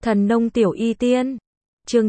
Thần nông tiểu y tiên. Chương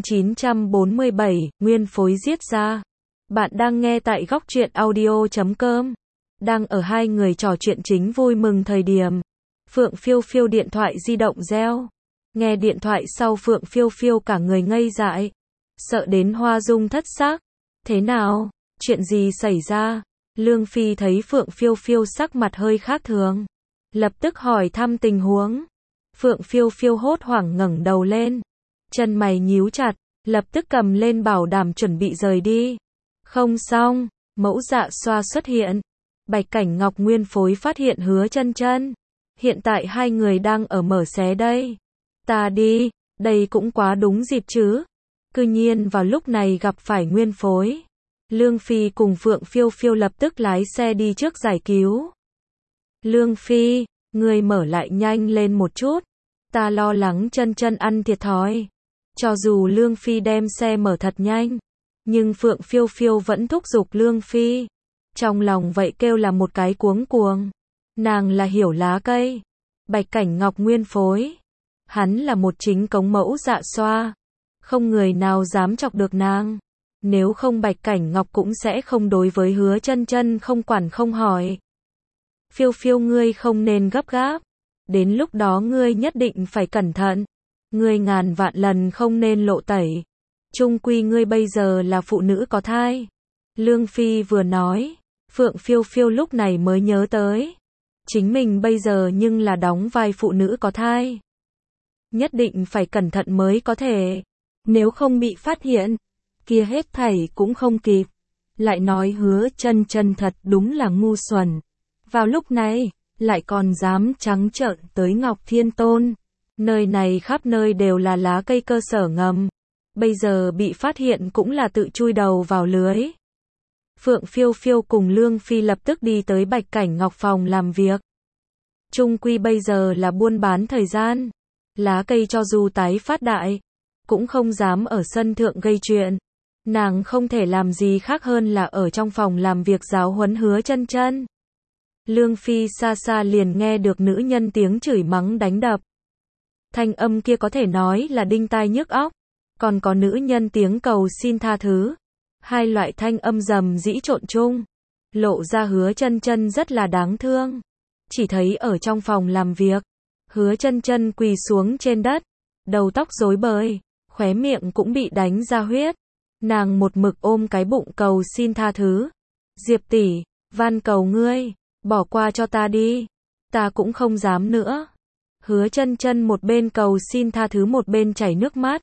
947, nguyên phối giết ra. Bạn đang nghe tại góc truyện audio.com. Đang ở hai người trò chuyện chính vui mừng thời điểm. Phượng Phiêu Phiêu điện thoại di động reo. Nghe điện thoại sau Phượng Phiêu Phiêu cả người ngây dại. Sợ đến hoa dung thất xác. Thế nào? Chuyện gì xảy ra? Lương Phi thấy Phượng Phiêu Phiêu sắc mặt hơi khác thường. Lập tức hỏi thăm tình huống. Phượng Phiêu Phiêu hốt hoảng ngẩng đầu lên. Chân mày nhíu chặt, lập tức cầm lên bảo đảm chuẩn bị rời đi. Không xong, mẫu dạ xoa xuất hiện. Bạch Cảnh Ngọc nguyên phối phát hiện Hứa Chân Chân. Hiện tại hai người đang ở mở xé đây. Ta đi, đây cũng quá đúng dịp chứ. Cư nhiên vào lúc này gặp phải nguyên phối. Lương Phi cùng Phượng Phiêu Phiêu lập tức lái xe đi trước giải cứu. Lương Phi, người mở lại nhanh lên một chút. Ta lo lắng Chân Chân ăn thiệt thòi. Cho dù Lương Phi đem xe mở thật nhanh, nhưng Phượng Phiêu Phiêu vẫn thúc giục Lương Phi. Trong lòng vậy kêu là một cái cuống cuồng. Nàng là hiểu lá cây. Bạch Cảnh Ngọc nguyên phối. Hắn là một chính cống mẫu dạ xoa. Không người nào dám chọc được nàng. Nếu không Bạch Cảnh Ngọc cũng sẽ không đối với Hứa Chân Chân không quản không hỏi. Phiêu Phiêu ngươi không nên gấp gáp. Đến lúc đó ngươi nhất định phải cẩn thận. Ngươi ngàn vạn lần không nên lộ tẩy. Chung quy ngươi bây giờ là phụ nữ có thai. Lương Phi vừa nói, Phượng Phiêu Phiêu lúc này mới nhớ tới. Chính mình bây giờ nhưng là đóng vai phụ nữ có thai. Nhất định phải cẩn thận mới có thể. Nếu không bị phát hiện, kia hết thảy cũng không kịp. Lại nói Hứa Chân Chân thật đúng là ngu xuẩn. Vào lúc này, lại còn dám trắng trợn tới Ngọc Thiên Tôn. Nơi này khắp nơi đều là lá cây cơ sở ngầm. Bây giờ bị phát hiện cũng là tự chui đầu vào lưới. Phượng Phiêu Phiêu cùng Lương Phi lập tức đi tới Bạch Cảnh Ngọc phòng làm việc. Chung quy bây giờ là buôn bán thời gian. Lá cây cho dù tái phát đại, cũng không dám ở sân thượng gây chuyện. Nàng không thể làm gì khác hơn là ở trong phòng làm việc giáo huấn Hứa Chân Chân. Lương Phi xa xa liền nghe được nữ nhân tiếng chửi mắng đánh đập. Thanh âm kia có thể nói là đinh tai nhức óc. Còn có nữ nhân tiếng cầu xin tha thứ. Hai loại thanh âm rầm rĩ trộn chung. Lộ ra Hứa Chân Chân rất là đáng thương. Chỉ thấy ở trong phòng làm việc, Hứa Chân Chân quỳ xuống trên đất. Đầu tóc rối bời, khóe miệng cũng bị đánh ra huyết. Nàng một mực ôm cái bụng cầu xin tha thứ. Diệp tỷ, van cầu ngươi, bỏ qua cho ta đi. Ta cũng không dám nữa. Hứa Chân Chân một bên cầu xin tha thứ một bên chảy nước mắt.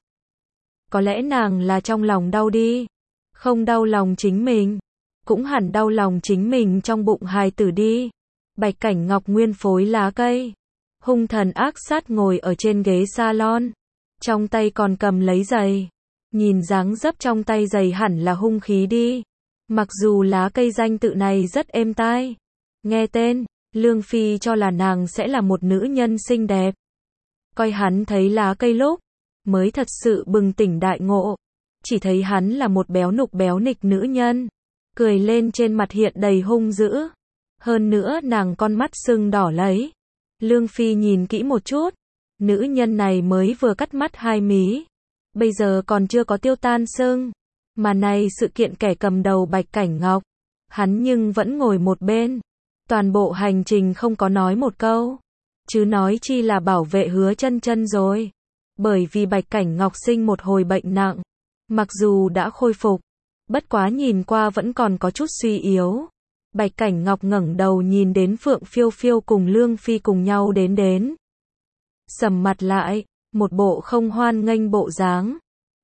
Có lẽ nàng là trong lòng đau đi. Không đau lòng chính mình. Cũng hẳn đau lòng chính mình trong bụng hài tử đi. Bạch Cảnh Ngọc nguyên phối lá cây. Hung thần ác sát ngồi ở trên ghế salon. Trong tay còn cầm lấy giày. Nhìn dáng dấp trong tay giày hẳn là hung khí đi. Mặc dù lá cây danh tự này rất êm tai. Nghe tên, Lương Phi cho là nàng sẽ là một nữ nhân xinh đẹp. Coi hắn thấy lá cây lúc, mới thật sự bừng tỉnh đại ngộ. Chỉ thấy hắn là một béo nục béo nịch nữ nhân. Cười lên trên mặt hiện đầy hung dữ. Hơn nữa nàng con mắt sưng đỏ lấy. Lương Phi nhìn kỹ một chút. Nữ nhân này mới vừa cắt mắt hai mí. Bây giờ còn chưa có tiêu tan sưng. Mà này sự kiện kẻ cầm đầu Bạch Cảnh Ngọc. Hắn nhưng vẫn ngồi một bên. Toàn bộ hành trình không có nói một câu. Chứ nói chi là bảo vệ Hứa Chân Chân rồi. Bởi vì Bạch Cảnh Ngọc sinh một hồi bệnh nặng. Mặc dù đã khôi phục. Bất quá nhìn qua vẫn còn có chút suy yếu. Bạch Cảnh Ngọc ngẩng đầu nhìn đến Phượng Phiêu Phiêu cùng Lương Phi cùng nhau đến. Sầm mặt lại. Một bộ không hoan nghênh bộ dáng.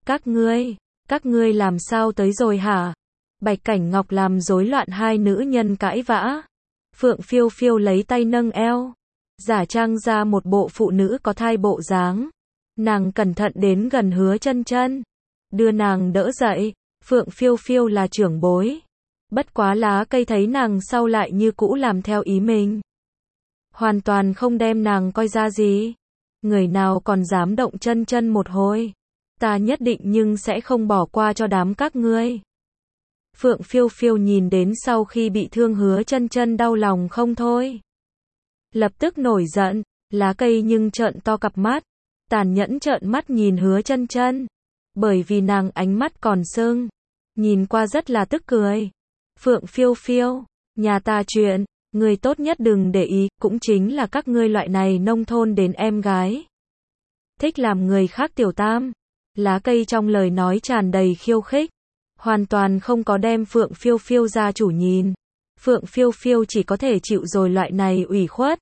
Các ngươi làm sao tới rồi hả? Bạch Cảnh Ngọc làm rối loạn hai nữ nhân cãi vã. Phượng Phiêu Phiêu lấy tay nâng eo. Giả trang ra một bộ phụ nữ có thai bộ dáng. Nàng cẩn thận đến gần Hứa Chân Chân. Đưa nàng đỡ dậy. Phượng Phiêu Phiêu là trưởng bối. Bất quá lá cây thấy nàng sau lại như cũ làm theo ý mình. Hoàn toàn không đem nàng coi ra gì. Người nào còn dám động Chân Chân một hồi. Ta nhất định nhưng sẽ không bỏ qua cho đám các ngươi. Phượng Phiêu Phiêu nhìn đến sau khi bị thương Hứa Chân Chân đau lòng không thôi. Lập tức nổi giận, lá cây nhưng trợn to cặp mắt. tàn nhẫn trợn mắt nhìn Hứa Chân Chân, bởi vì nàng ánh mắt còn sưng, nhìn qua rất là tức cười. Phượng Phiêu Phiêu, nhà ta chuyện, người tốt nhất đừng để ý, cũng chính là các ngươi loại này nông thôn đến em gái. Thích làm người khác tiểu tam. Lá cây trong lời nói tràn đầy khiêu khích, hoàn toàn không có đem Phượng Phiêu Phiêu ra chủ nhìn. Phượng Phiêu Phiêu chỉ có thể chịu rồi loại này ủy khuất.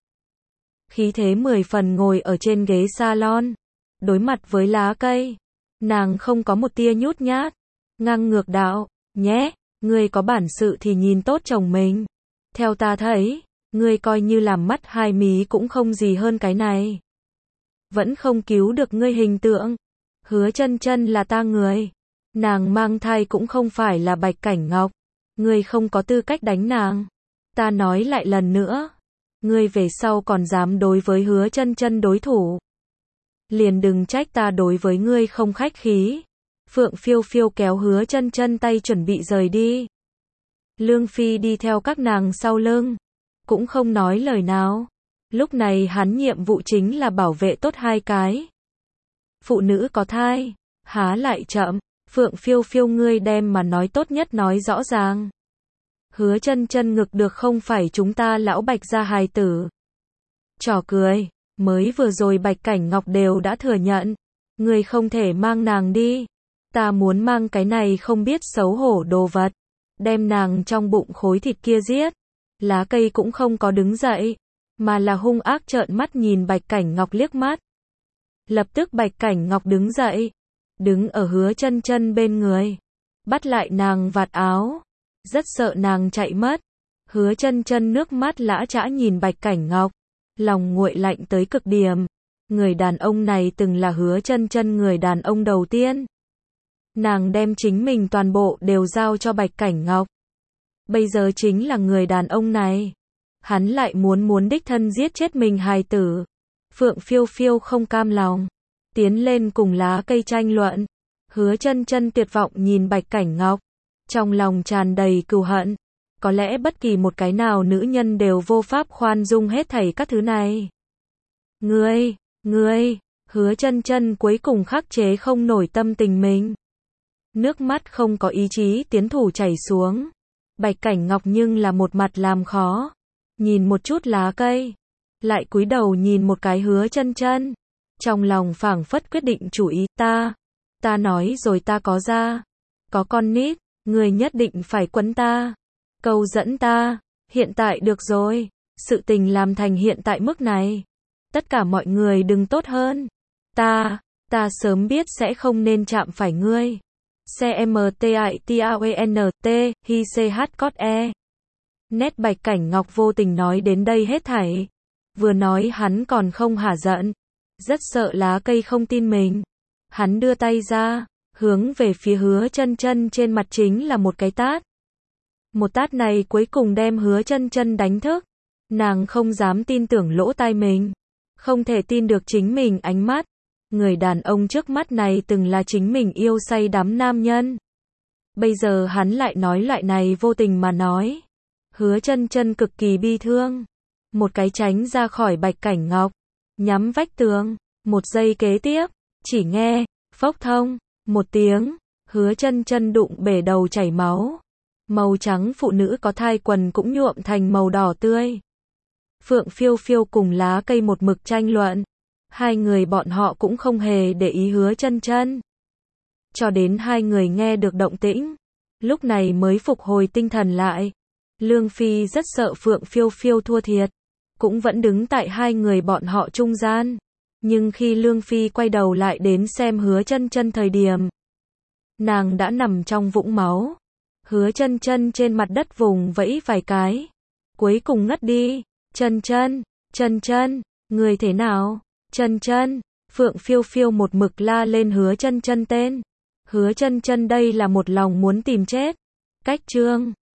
Khí thế 10 phần ngồi ở trên ghế salon, đối mặt với lá cây, nàng không có một tia nhút nhát, ngang ngược đạo, nhé, ngươi có bản sự thì nhìn tốt chồng mình. Theo ta thấy, ngươi coi như làm mắt hai mí cũng không gì hơn cái này. Vẫn không cứu được ngươi hình tượng. Hứa Chân Chân là ta người. Nàng mang thai cũng không phải là Bạch Cảnh Ngọc. Ngươi không có tư cách đánh nàng. Ta nói lại lần nữa. Ngươi về sau còn dám đối với Hứa Chân Chân đối thủ. Liền đừng trách ta đối với ngươi không khách khí. Phượng Phiêu Phiêu kéo Hứa Chân Chân tay chuẩn bị rời đi. Lương Phi đi theo các nàng sau lưng, cũng không nói lời nào. Lúc này hắn nhiệm vụ chính là bảo vệ tốt hai cái phụ nữ có thai, há lại chậm. Phượng Phiêu Phiêu ngươi đem mà nói tốt nhất nói rõ ràng. Hứa Chân Chân ngực được không phải chúng ta lão Bạch gia hài tử. Trò cười, mới vừa rồi Bạch Cảnh Ngọc đều đã thừa nhận, ngươi không thể mang nàng đi. Ta muốn mang cái này không biết xấu hổ đồ vật, đem nàng trong bụng khối thịt kia giết. Lá cây cũng không có đứng dậy, mà là hung ác trợn mắt nhìn Bạch Cảnh Ngọc liếc mắt. Lập tức Bạch Cảnh Ngọc đứng dậy, đứng ở Hứa Chân Chân bên người, bắt lại nàng vạt áo, rất sợ nàng chạy mất. Hứa Chân Chân nước mắt lã chã nhìn Bạch Cảnh Ngọc, lòng nguội lạnh tới cực điểm. Người đàn ông này từng là Hứa Chân Chân người đàn ông đầu tiên. Nàng đem chính mình toàn bộ đều giao cho Bạch Cảnh Ngọc. Bây giờ chính là người đàn ông này, hắn lại muốn đích thân giết chết mình hài tử. Phượng Phiêu Phiêu không cam lòng, tiến lên cùng lá cây tranh luận. Hứa Chân Chân tuyệt vọng nhìn Bạch Cảnh Ngọc, trong lòng tràn đầy cừu hận. Có lẽ bất kỳ một cái nào nữ nhân đều vô pháp khoan dung hết thảy các thứ này. Ngươi, Hứa Chân Chân cuối cùng khắc chế không nổi tâm tình mình. Nước mắt không có ý chí tiến thủ chảy xuống. Bạch Cảnh Ngọc nhưng là một mặt làm khó, nhìn một chút lá cây, lại cúi đầu nhìn một cái Hứa Chân Chân, trong lòng phảng phất quyết định chủ ý. Ta nói rồi, ta có ra, có con nít, người nhất định phải quấn ta, câu dẫn ta. Hiện tại được rồi, sự tình làm thành hiện tại mức này, tất cả mọi người đừng tốt hơn. Ta sớm biết sẽ không nên chạm phải ngươi. CMTITAWNT, hi CH cốt E. Nét Bạch Cảnh Ngọc vô tình nói đến đây hết thảy. Vừa nói hắn còn không hả giận, rất sợ lá cây không tin mình. Hắn đưa tay ra, hướng về phía Hứa Chân Chân trên mặt chính là một cái tát. Một tát này cuối cùng đem Hứa Chân Chân đánh thức. Nàng không dám tin tưởng lỗ tai mình, không thể tin được chính mình ánh mắt. Người đàn ông trước mắt này từng là chính mình yêu say đắm nam nhân. Bây giờ hắn lại nói loại này vô tình mà nói. Hứa Chân Chân cực kỳ bi thương. Một cái tránh ra khỏi Bạch Cảnh Ngọc, nhắm vách tường. Một giây kế tiếp, chỉ nghe, phốc thông, một tiếng, Hứa Chân Chân đụng bể đầu chảy máu. Màu trắng phụ nữ có thai quần cũng nhuộm thành màu đỏ tươi. Phượng Phiêu Phiêu cùng lá cây một mực tranh luận. Hai người bọn họ cũng không hề để ý Hứa Chân Chân. Cho đến hai người nghe được động tĩnh, lúc này mới phục hồi tinh thần lại. Lương Phi rất sợ Phượng Phiêu Phiêu thua thiệt, cũng vẫn đứng tại hai người bọn họ trung gian. Nhưng khi Lương Phi quay đầu lại đến xem Hứa Chân Chân thời điểm, nàng đã nằm trong vũng máu. Hứa Chân Chân trên mặt đất vùng vẫy vài cái, cuối cùng ngất đi. Chân Chân, người thế nào? Chân Chân, Phượng Phiêu Phiêu một mực la lên Hứa Chân Chân tên. Hứa Chân Chân đây là một lòng muốn tìm chết. Cách chương